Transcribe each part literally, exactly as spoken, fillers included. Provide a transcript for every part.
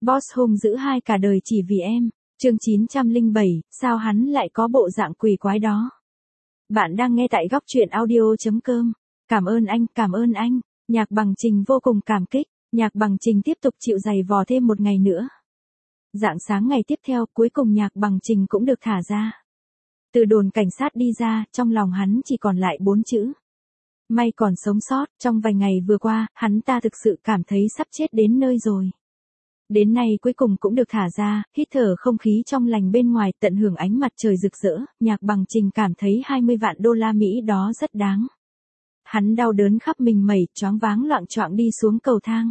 Boss hung dữ hai cả đời chỉ vì em. Chương chín trăm lẻ bảy, sao hắn lại có bộ dạng quỷ quái đó? Bạn đang nghe tại góc truyện audio chấm com. Cảm ơn anh, cảm ơn anh. Nhạc Bằng Trình vô cùng cảm kích. Nhạc Bằng Trình tiếp tục chịu giày vò thêm một ngày nữa. Rạng sáng ngày tiếp theo, cuối cùng Nhạc Bằng Trình cũng được thả ra. Từ đồn cảnh sát đi ra, trong lòng hắn chỉ còn lại bốn chữ. May còn sống sót. Trong vài ngày vừa qua, hắn ta thực sự cảm thấy sắp chết đến nơi rồi. Đến nay cuối cùng cũng được thả ra, hít thở không khí trong lành bên ngoài, tận hưởng ánh mặt trời rực rỡ, Nhạc Bằng Trình cảm thấy hai mươi vạn đô la Mỹ đó rất đáng. Hắn đau đớn khắp mình mẩy, choáng váng loạng choạng đi xuống cầu thang.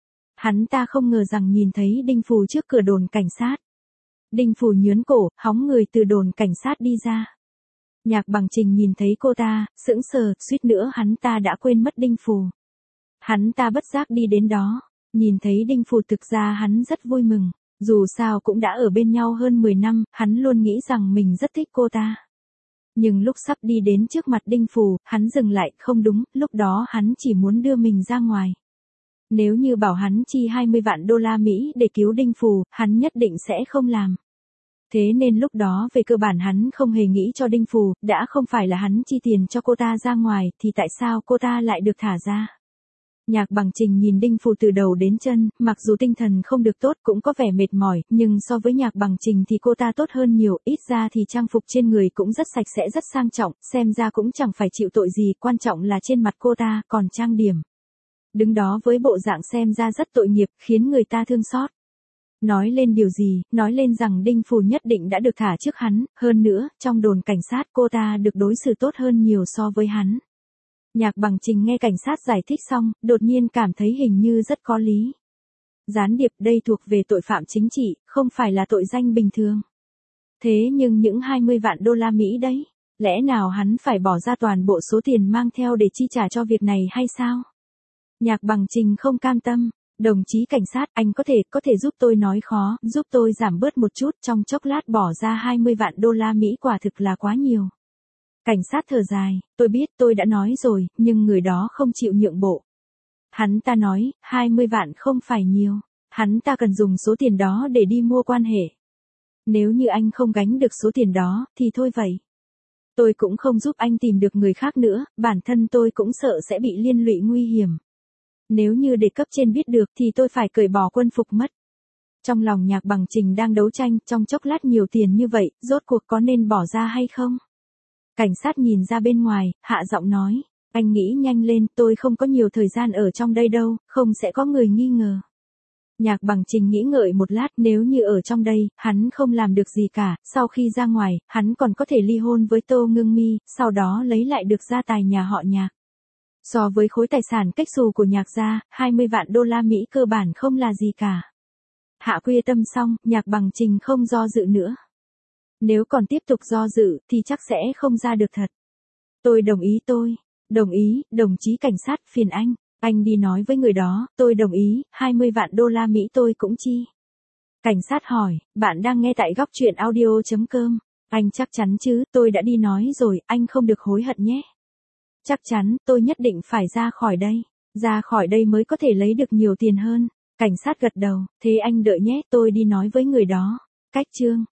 Hắn ta không ngờ rằng nhìn thấy Đinh Phù trước cửa đồn cảnh sát. Đinh Phù nhướn cổ, hóng người từ đồn cảnh sát đi ra. Nhạc Bằng Trình nhìn thấy cô ta, sững sờ, suýt nữa hắn ta đã quên mất Đinh Phù. Hắn ta bất giác đi đến đó. Nhìn thấy Đinh Phù thực ra hắn rất vui mừng, dù sao cũng đã ở bên nhau hơn mười năm, hắn luôn nghĩ rằng mình rất thích cô ta. Nhưng lúc sắp đi đến trước mặt Đinh Phù, hắn dừng lại, không đúng, lúc đó hắn chỉ muốn đưa mình ra ngoài. Nếu như bảo hắn chi hai mươi vạn đô la Mỹ để cứu Đinh Phù, hắn nhất định sẽ không làm. Thế nên lúc đó về cơ bản hắn không hề nghĩ cho Đinh Phù, đã không phải là hắn chi tiền cho cô ta ra ngoài, thì tại sao cô ta lại được thả ra? Nhạc Bằng Trình nhìn Đinh Phù từ đầu đến chân, mặc dù tinh thần không được tốt cũng có vẻ mệt mỏi, nhưng so với Nhạc Bằng Trình thì cô ta tốt hơn nhiều, ít ra thì trang phục trên người cũng rất sạch sẽ rất sang trọng, xem ra cũng chẳng phải chịu tội gì, quan trọng là trên mặt cô ta còn trang điểm. Đứng đó với bộ dạng xem ra rất tội nghiệp, khiến người ta thương xót. Nói lên điều gì, nói lên rằng Đinh Phù nhất định đã được thả trước hắn, hơn nữa, trong đồn cảnh sát cô ta được đối xử tốt hơn nhiều so với hắn. Nhạc Bằng Trình nghe cảnh sát giải thích xong, đột nhiên cảm thấy hình như rất có lý. Gián điệp đây thuộc về tội phạm chính trị, không phải là tội danh bình thường. Thế nhưng những hai mươi vạn đô la Mỹ đấy, lẽ nào hắn phải bỏ ra toàn bộ số tiền mang theo để chi trả cho việc này hay sao? Nhạc Bằng Trình không cam tâm. Đồng chí cảnh sát, anh có thể, có thể giúp tôi nói khó, giúp tôi giảm bớt một chút, trong chốc lát bỏ ra hai mươi vạn đô la Mỹ quả thực là quá nhiều. Cảnh sát thở dài, tôi biết tôi đã nói rồi, nhưng người đó không chịu nhượng bộ. Hắn ta nói, hai mươi vạn không phải nhiều, hắn ta cần dùng số tiền đó để đi mua quan hệ. Nếu như anh không gánh được số tiền đó, thì thôi vậy. Tôi cũng không giúp anh tìm được người khác nữa, bản thân tôi cũng sợ sẽ bị liên lụy nguy hiểm. Nếu như để cấp trên biết được thì tôi phải cởi bỏ quân phục mất. Trong lòng Nhạc Bằng Trình đang đấu tranh, trong chốc lát nhiều tiền như vậy, rốt cuộc có nên bỏ ra hay không? Cảnh sát nhìn ra bên ngoài, hạ giọng nói, anh nghĩ nhanh lên, tôi không có nhiều thời gian ở trong đây đâu, không sẽ có người nghi ngờ. Nhạc Bằng Trình nghĩ ngợi một lát, nếu như ở trong đây, hắn không làm được gì cả, sau khi ra ngoài, hắn còn có thể ly hôn với Tô Ngưng Mi, sau đó lấy lại được gia tài nhà họ Nhạc. So với khối tài sản cách xù của Nhạc gia, hai mươi vạn đô la Mỹ cơ bản không là gì cả. Hạ quyết tâm xong, Nhạc Bằng Trình không do dự nữa. Nếu còn tiếp tục do dự, thì chắc sẽ không ra được thật. Tôi đồng ý tôi. Đồng ý, đồng chí cảnh sát, phiền anh. Anh đi nói với người đó, tôi đồng ý, hai mươi vạn đô la Mỹ tôi cũng chi. Cảnh sát hỏi, bạn đang nghe tại góc truyện audio chấm com. Anh chắc chắn chứ, tôi đã đi nói rồi, anh không được hối hận nhé. Chắc chắn, tôi nhất định phải ra khỏi đây. Ra khỏi đây mới có thể lấy được nhiều tiền hơn. Cảnh sát gật đầu, thế anh đợi nhé, tôi đi nói với người đó. Cách chương